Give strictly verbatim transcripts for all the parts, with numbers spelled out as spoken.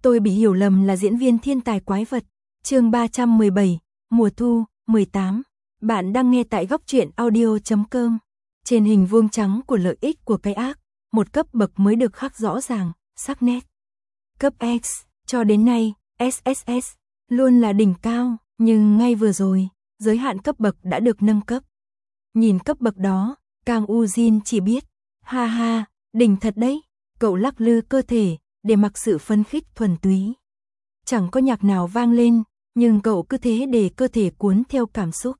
Tôi bị hiểu lầm là diễn viên thiên tài quái vật. Chương ba trăm mười bảy, mùa thu, mười tám. Bạn đang nghe tại góc truyện audio chấm com. Trên hình vuông trắng của lợi ích của cái ác, một cấp bậc mới được khắc rõ ràng, sắc nét. Cấp X, cho đến nay, ét ét ét, luôn là đỉnh cao, nhưng ngay vừa rồi, giới hạn cấp bậc đã được nâng cấp. Nhìn cấp bậc đó, Kang Woo-jin chỉ biết, ha ha, đỉnh thật đấy, cậu lắc lư cơ thể, để mặc sự phấn khích thuần túy. Chẳng có nhạc nào vang lên, nhưng cậu cứ thế để cơ thể cuốn theo cảm xúc.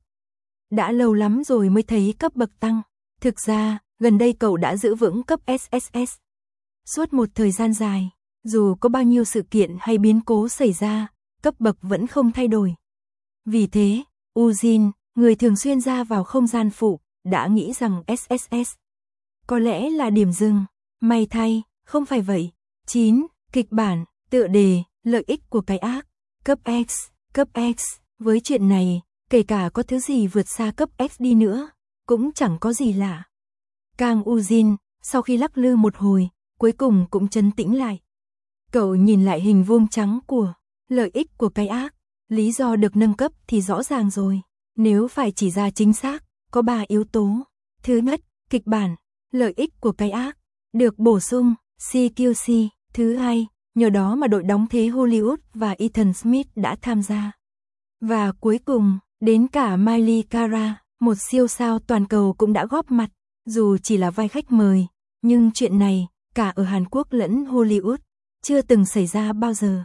Đã lâu lắm rồi mới thấy cấp bậc tăng. Thực ra, gần đây cậu đã giữ vững cấp ét ét ét. Suốt một thời gian dài, dù có bao nhiêu sự kiện hay biến cố xảy ra, cấp bậc vẫn không thay đổi. Vì thế, Woo-jin, người thường xuyên ra vào không gian phụ, đã nghĩ rằng ét ét ét có lẽ là điểm dừng. May thay, không phải vậy. chín. Kịch bản, tựa đề, lợi ích của cái ác. Cấp X, cấp X, với chuyện này, kể cả có thứ gì vượt xa cấp X đi nữa, cũng chẳng có gì lạ. Kang Woo-jin, sau khi lắc lư một hồi, cuối cùng cũng trấn tĩnh lại. Cậu nhìn lại hình vuông trắng của lợi ích của cái ác, lý do được nâng cấp thì rõ ràng rồi. Nếu phải chỉ ra chính xác, có ba yếu tố. Thứ nhất, kịch bản, lợi ích của cái ác, được bổ sung, xê quy xê. Thứ hai, nhờ đó mà đội đóng thế Hollywood và Ethan Smith đã tham gia. Và cuối cùng, đến cả Miley Cara, một siêu sao toàn cầu cũng đã góp mặt, dù chỉ là vai khách mời, nhưng chuyện này, cả ở Hàn Quốc lẫn Hollywood, chưa từng xảy ra bao giờ.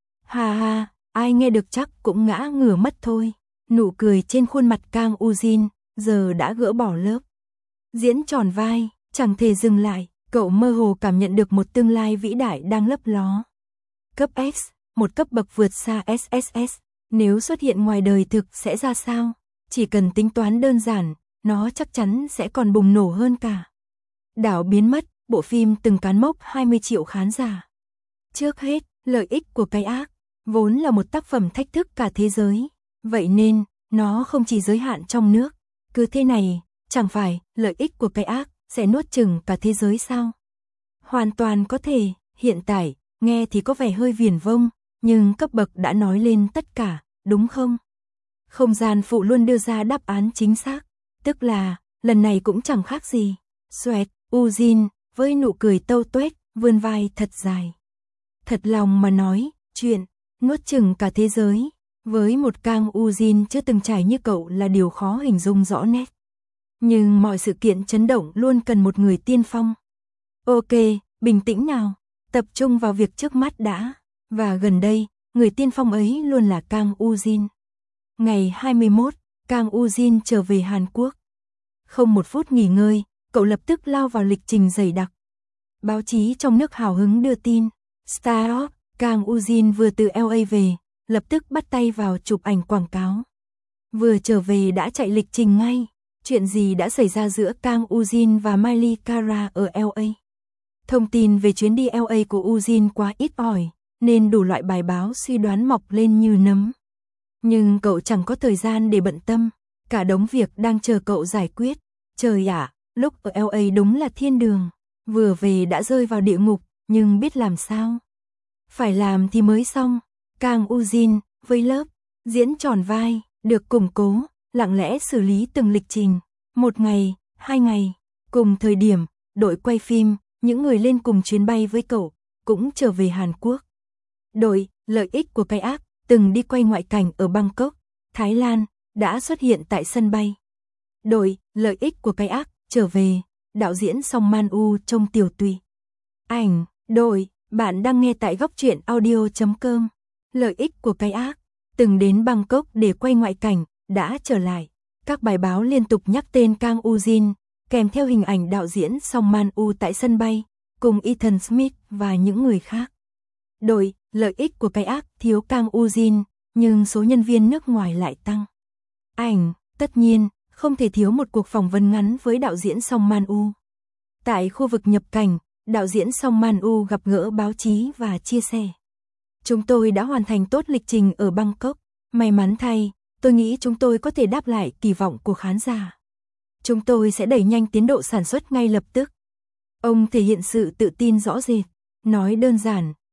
Ha ha, ai nghe được chắc cũng ngã ngửa mất thôi. Nụ cười trên khuôn mặt Kang Woo-jin giờ đã gỡ bỏ lớp diễn tròn vai, chẳng thể dừng lại. Cậu mơ hồ cảm nhận được một tương lai vĩ đại đang lấp ló. Cấp X, một cấp bậc vượt xa ét ét ét, nếu xuất hiện ngoài đời thực sẽ ra sao? Chỉ cần tính toán đơn giản, nó chắc chắn sẽ còn bùng nổ hơn cả. Đảo biến mất, bộ phim từng cán mốc hai mươi triệu khán giả. Trước hết, lợi ích của cái ác, vốn là một tác phẩm thách thức cả thế giới. Vậy nên, nó không chỉ giới hạn trong nước. Cứ thế này, chẳng phải lợi ích của cái ác sẽ nuốt chửng cả thế giới sao? Hoàn toàn có thể, hiện tại, nghe thì có vẻ hơi viển vông, nhưng cấp bậc đã nói lên tất cả, đúng không? Không gian phụ luôn đưa ra đáp án chính xác, tức là, lần này cũng chẳng khác gì. Xoẹt, Woo-jin, với nụ cười tâu tuét, vươn vai thật dài. Thật lòng mà nói, chuyện, nuốt chửng cả thế giới, với một Kang Woo-jin chưa từng trải như cậu là điều khó hình dung rõ nét. Nhưng mọi sự kiện chấn động luôn cần một người tiên phong. Ok, bình tĩnh nào, tập trung vào việc trước mắt đã. Và gần đây, người tiên phong ấy luôn là Kang Woo-jin. Ngày hai mươi mốt, Kang Woo-jin trở về Hàn Quốc. Không một phút nghỉ ngơi, cậu lập tức lao vào lịch trình dày đặc. Báo chí trong nước hào hứng đưa tin. Star, Kang Woo-jin vừa từ lờ a về, lập tức bắt tay vào chụp ảnh quảng cáo. Vừa trở về đã chạy lịch trình ngay. Chuyện gì đã xảy ra giữa Kang Woo-jin và Miley Cara ở lờ a? Thông tin về chuyến đi lờ a của Woo-jin quá ít ỏi, nên đủ loại bài báo suy đoán mọc lên như nấm. Nhưng cậu chẳng có thời gian để bận tâm, cả đống việc đang chờ cậu giải quyết. Trời ạ, lúc ở lờ a đúng là thiên đường, vừa về đã rơi vào địa ngục, nhưng biết làm sao? Phải làm thì mới xong. Kang Woo-jin, với lớp diễn tròn vai, được củng cố, lặng lẽ xử lý từng lịch trình. Một ngày, hai ngày, cùng thời điểm, đội quay phim, những người lên cùng chuyến bay với cậu, cũng trở về Hàn Quốc. Đội, lợi ích của cái ác, từng đi quay ngoại cảnh ở Bangkok, Thái Lan, đã xuất hiện tại sân bay. Đội, lợi ích của cái ác, trở về, đạo diễn Song Man-woo trông tiểu tụy. Ảnh, đội, bạn đang nghe tại góc truyện audio chấm com. Lợi ích của cái ác, từng đến Bangkok để quay ngoại cảnh, đã trở lại. Các bài báo liên tục nhắc tên Kang Woo-jin, kèm theo hình ảnh đạo diễn Song Man-woo tại sân bay, cùng Ethan Smith và những người khác. Đội, lợi ích của cái ác thiếu Kang Woo-jin, nhưng số nhân viên nước ngoài lại tăng. Ảnh, tất nhiên, không thể thiếu một cuộc phỏng vấn ngắn với đạo diễn Song Man-woo. Tại khu vực nhập cảnh, đạo diễn Song Man-woo gặp gỡ báo chí và chia sẻ. Chúng tôi đã hoàn thành tốt lịch trình ở Bangkok. May mắn thay, tôi nghĩ chúng tôi có thể đáp lại kỳ vọng của khán giả. Chúng tôi sẽ đẩy nhanh tiến độ sản xuất ngay lập tức. Ông thể hiện sự tự tin rõ rệt. Nói đơn giản,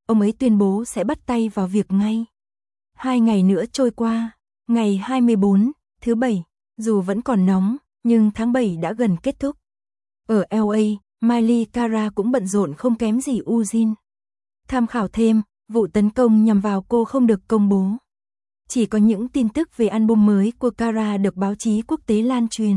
ông ấy tuyên bố sẽ bắt tay vào việc ngay. Hai ngày nữa trôi qua, ngày hai mươi bốn, thứ Bảy, dù vẫn còn nóng, nhưng tháng bảy đã gần kết thúc. Ở lờ a, Miley Cara cũng bận rộn không kém gì Eugene. Tham khảo thêm, vụ tấn công nhằm vào cô không được công bố. Chỉ có những tin tức về album mới của Cara được báo chí quốc tế lan truyền.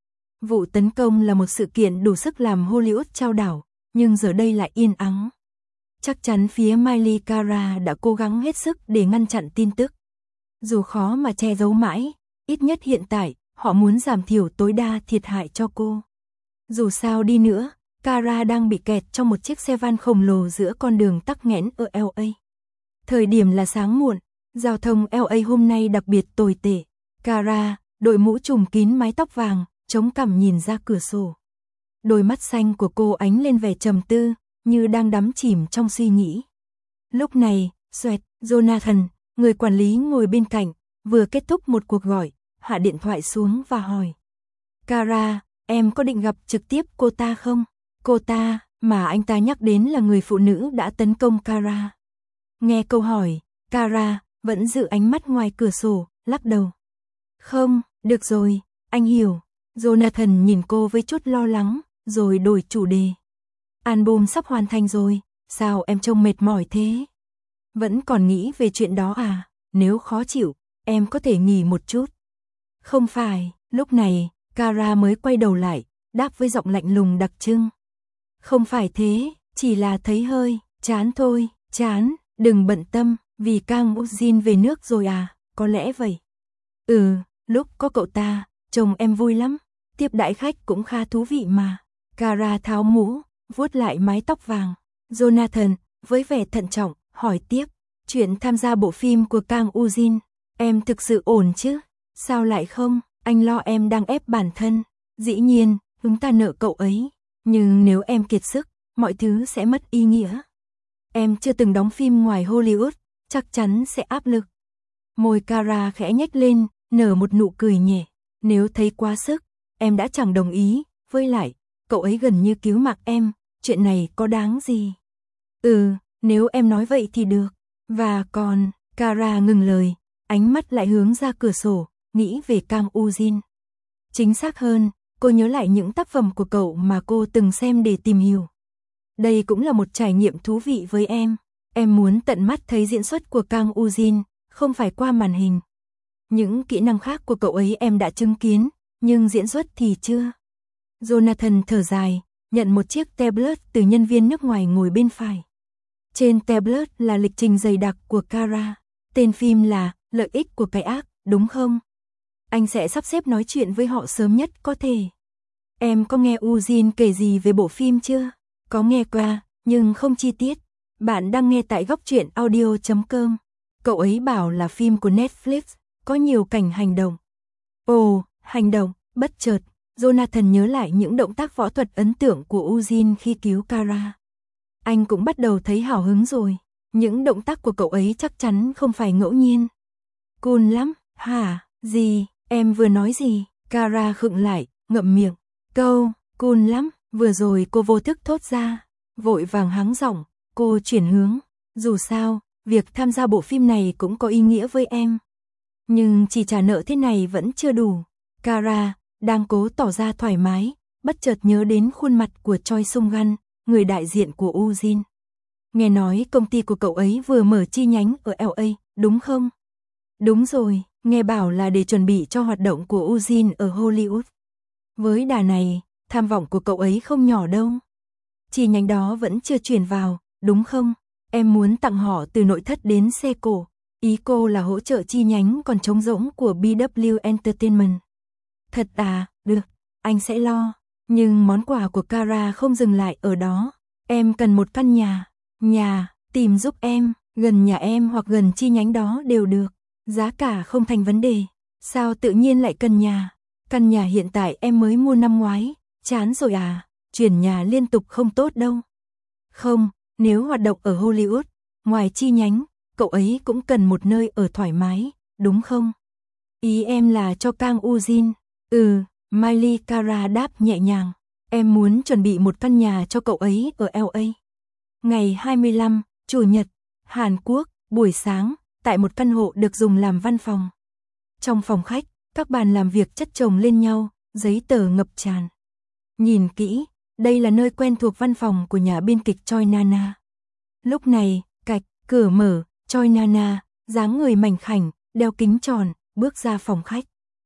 Vụ tấn công là một sự kiện đủ sức làm Hollywood chao đảo, nhưng giờ đây lại yên ắng. Chắc chắn phía Miley Cara đã cố gắng hết sức để ngăn chặn tin tức. Dù khó mà che giấu mãi, ít nhất hiện tại, họ muốn giảm thiểu tối đa thiệt hại cho cô. Dù sao đi nữa, Cara đang bị kẹt trong một chiếc xe van khổng lồ giữa con đường tắc nghẽn ở lờ a. Thời điểm là sáng muộn, giao thông lờ a hôm nay đặc biệt tồi tệ. Cara, đội mũ trùm kín mái tóc vàng, chống cằm nhìn ra cửa sổ. Đôi mắt xanh của cô ánh lên vẻ trầm tư, như đang đắm chìm trong suy nghĩ. Lúc này, xoẹt, Jonathan, người quản lý ngồi bên cạnh, vừa kết thúc một cuộc gọi, hạ điện thoại xuống và hỏi. Cara, em có định gặp trực tiếp cô ta không? Cô ta, mà anh ta nhắc đến là người phụ nữ đã tấn công Cara. Nghe câu hỏi, Cara vẫn giữ ánh mắt ngoài cửa sổ, lắc đầu. Không, được rồi, anh hiểu. Jonathan nhìn cô với chút lo lắng, rồi đổi chủ đề. Album sắp hoàn thành rồi, sao em trông mệt mỏi thế? Vẫn còn nghĩ về chuyện đó à? Nếu khó chịu, em có thể nghỉ một chút. Không phải, lúc này, Cara mới quay đầu lại, đáp với giọng lạnh lùng đặc trưng. Không phải thế, chỉ là thấy hơi chán thôi, chán, đừng bận tâm, vì Kang Eugene về nước rồi à, có lẽ vậy. Ừ, lúc có cậu ta, chồng em vui lắm, tiếp đãi khách cũng khá thú vị mà. Cara tháo mũ, vuốt lại mái tóc vàng. Jonathan, với vẻ thận trọng, hỏi tiếp, chuyện tham gia bộ phim của Kang Eugene, em thực sự ổn chứ? Sao lại không, anh lo em đang ép bản thân. Dĩ nhiên, chúng ta nợ cậu ấy, nhưng nếu em kiệt sức, mọi thứ sẽ mất ý nghĩa. Em chưa từng đóng phim ngoài Hollywood, chắc chắn sẽ áp lực. Môi Cara khẽ nhếch lên, nở một nụ cười nhẹ. Nếu thấy quá sức, em đã chẳng đồng ý, với lại, cậu ấy gần như cứu mạng em, chuyện này có đáng gì? Ừ, nếu em nói vậy thì được. Và còn, Cara ngừng lời, ánh mắt lại hướng ra cửa sổ, nghĩ về Kang Eugene. Chính xác hơn, cô nhớ lại những tác phẩm của cậu mà cô từng xem để tìm hiểu. Đây cũng là một trải nghiệm thú vị với em. Em muốn tận mắt thấy diễn xuất của Kang Eugene, không phải qua màn hình. Những kỹ năng khác của cậu ấy em đã chứng kiến, nhưng diễn xuất thì chưa. Jonathan thở dài, nhận một chiếc tablet từ nhân viên nước ngoài ngồi bên phải. Trên tablet là lịch trình dày đặc của Cara. Tên phim là Lợi ích của cái ác, đúng không? Anh sẽ sắp xếp nói chuyện với họ sớm nhất có thể. Em có nghe Eugene kể gì về bộ phim chưa? Có nghe qua, nhưng không chi tiết. Bạn đang nghe tại góc truyện audio chấm com. Cậu ấy bảo là phim của Netflix, có nhiều cảnh hành động. Ồ, hành động, bất chợt, Jonathan nhớ lại những động tác võ thuật ấn tượng của Eugene khi cứu Cara. Anh cũng bắt đầu thấy hào hứng rồi. Những động tác của cậu ấy chắc chắn không phải ngẫu nhiên. Cool lắm, hả? Gì? Em vừa nói gì? Cara khựng lại, ngậm miệng. Câu, cool lắm, vừa rồi cô vô thức thốt ra. Vội vàng hắng giọng, cô chuyển hướng. Dù sao, việc tham gia bộ phim này cũng có ý nghĩa với em. Nhưng chỉ trả nợ thế này vẫn chưa đủ. Cara đang cố tỏ ra thoải mái, bất chợt nhớ đến khuôn mặt của Choi Sung-gun, người đại diện của Eugene. Nghe nói công ty của cậu ấy vừa mở chi nhánh ở lờ a, đúng không? Đúng rồi, nghe bảo là để chuẩn bị cho hoạt động của Eugene ở Hollywood. Với đà này, tham vọng của cậu ấy không nhỏ đâu. Chi nhánh đó vẫn chưa chuyển vào, đúng không? Em muốn tặng họ từ nội thất đến xe cổ. Ý cô là hỗ trợ chi nhánh còn trống rỗng của bê vê Entertainment. Thật à, được, anh sẽ lo. Nhưng món quà của Cara không dừng lại ở đó. Em cần một căn nhà. Nhà, tìm giúp em, gần nhà em hoặc gần chi nhánh đó đều được. Giá cả không thành vấn đề. Sao tự nhiên lại cần nhà? Căn nhà hiện tại em mới mua năm ngoái. Chán rồi à? Chuyển nhà liên tục không tốt đâu. Không, nếu hoạt động ở Hollywood, ngoài chi nhánh, cậu ấy cũng cần một nơi ở thoải mái, đúng không? Ý em là cho Kang Eugene. Ừ, Miley Cara đáp nhẹ nhàng. Em muốn chuẩn bị một căn nhà cho cậu ấy ở lờ a. Ngày hai mươi lăm, Chủ nhật, Hàn Quốc, buổi sáng, tại một căn hộ được dùng làm văn phòng. Trong phòng khách, các bàn làm việc chất chồng lên nhau, giấy tờ ngập tràn. Nhìn kỹ, đây là nơi quen thuộc văn phòng của nhà biên kịch Choi Nana. Lúc này, cạch, cửa mở, Choi Nana, dáng người mảnh khảnh, đeo kính tròn, bước ra phòng khách.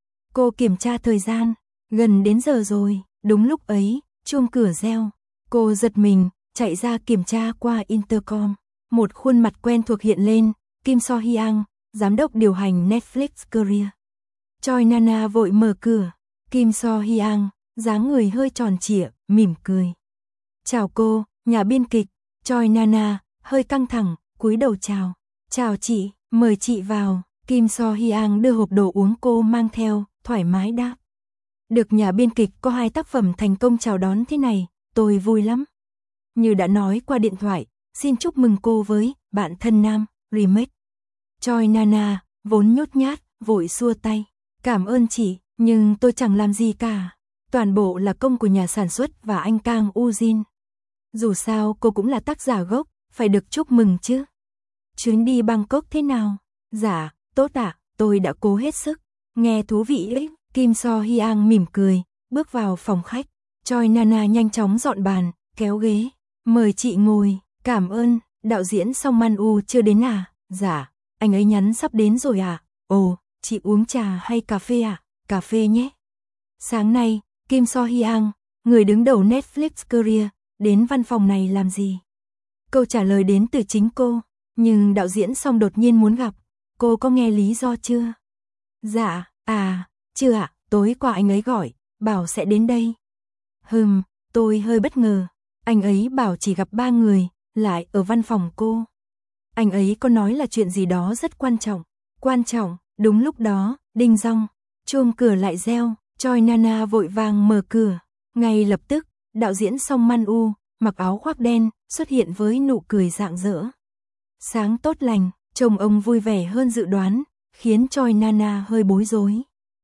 Cô kiểm tra thời gian, gần đến giờ rồi, đúng lúc ấy, chuông cửa reo. Cô giật mình, chạy ra kiểm tra qua intercom. Một khuôn mặt quen thuộc hiện lên, Kim So Hyang, giám đốc điều hành Netflix Korea. Choi Nana vội mở cửa, Kim So Hyang, dáng người hơi tròn trịa, mỉm cười. Chào cô, nhà biên kịch. Choi Nana, hơi căng thẳng, cúi đầu chào. Chào chị, mời chị vào. Kim So Hyang đưa hộp đồ uống cô mang theo, thoải mái đáp. Được nhà biên kịch có hai tác phẩm thành công chào đón thế này, tôi vui lắm. Như đã nói qua điện thoại, xin chúc mừng cô với Bạn Thân Nam, remake. Choi Nana, vốn nhút nhát, vội xua tay. Cảm ơn chị, nhưng tôi chẳng làm gì cả. Toàn bộ là công của nhà sản xuất và anh Kang Woo-jin. Dù sao cô cũng là tác giả gốc, phải được chúc mừng chứ. Chuyến đi Bangkok thế nào? Dạ, tốt ạ, à, tôi đã cố hết sức. Nghe thú vị ấy. Kim So Hyang mỉm cười, bước vào phòng khách. Choi Nana nhanh chóng dọn bàn, kéo ghế. Mời chị ngồi, cảm ơn. Đạo diễn Song Man-woo chưa đến à? Dạ, anh ấy nhắn sắp đến rồi à? Ồ, chị uống trà hay cà phê à? Cà phê nhé. Sáng nay, Kim So Hyang, người đứng đầu Netflix Korea, đến văn phòng này làm gì? Câu trả lời đến từ chính cô, nhưng đạo diễn Song đột nhiên muốn gặp. Cô có nghe lý do chưa? Dạ, à, chưa ạ, à, tối qua anh ấy gọi, bảo sẽ đến đây. Hừm, tôi hơi bất ngờ. Anh ấy bảo chỉ gặp ba người, lại ở văn phòng cô. Anh ấy có nói là chuyện gì đó rất quan trọng. Quan trọng, đúng lúc đó, đinh dong, chuông cửa lại reo, Choi Nana vội vàng mở cửa. Ngay lập tức, đạo diễn Song Man-woo, mặc áo khoác đen, xuất hiện với nụ cười rạng rỡ. Sáng tốt lành, trông ông vui vẻ hơn dự đoán, khiến Choi Nana hơi bối rối.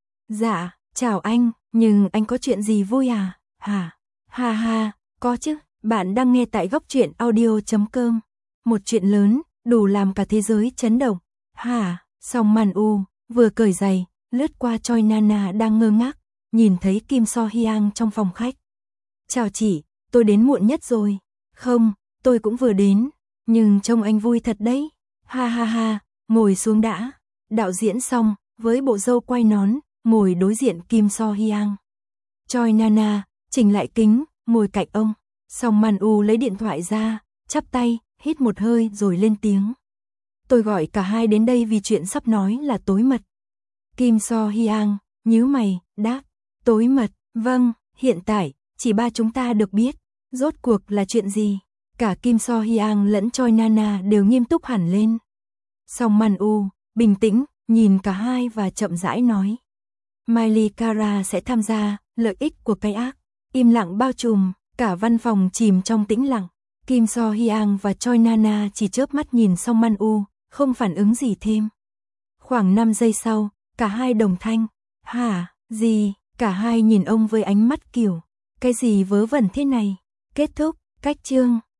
Dạ, chào anh, nhưng anh có chuyện gì vui à? Hả? Ha ha, có chứ, bạn đang nghe tại góc truyện audio chấm com. Một chuyện lớn, đủ làm cả thế giới chấn động. Hả? Song Man-woo vừa cởi giày, lướt qua Choi Nana đang ngơ ngác, nhìn thấy Kim So Hyang trong phòng khách. Chào chị, tôi đến muộn nhất rồi. Không, tôi cũng vừa đến, nhưng trông anh vui thật đấy. Ha ha ha, ngồi xuống đã. Đạo diễn Song, với bộ râu quay nón, ngồi đối diện Kim So Hyang. Choi Nana, chỉnh lại kính, ngồi cạnh ông. Song Man-woo lấy điện thoại ra, chắp tay, hít một hơi rồi lên tiếng. Tôi gọi cả hai đến đây vì chuyện sắp nói là tối mật. Kim So Hyang, nhíu mày, đáp. Tối mật, vâng, hiện tại, chỉ ba chúng ta được biết. Rốt cuộc là chuyện gì? Cả Kim So Hyang lẫn Choi Nana đều nghiêm túc hẳn lên. Song Man-woo, bình tĩnh, nhìn cả hai và chậm rãi nói. Miley Cara sẽ tham gia, lợi ích của cái ác. Im lặng bao trùm, cả văn phòng chìm trong tĩnh lặng. Kim So Hyang và Choi Nana chỉ chớp mắt nhìn Song Man-woo, không phản ứng gì thêm. Khoảng năm giây sau, cả hai đồng thanh. Hả, gì? Cả hai nhìn ông với ánh mắt kiểu, cái gì vớ vẩn thế này? Kết thúc, cách chương.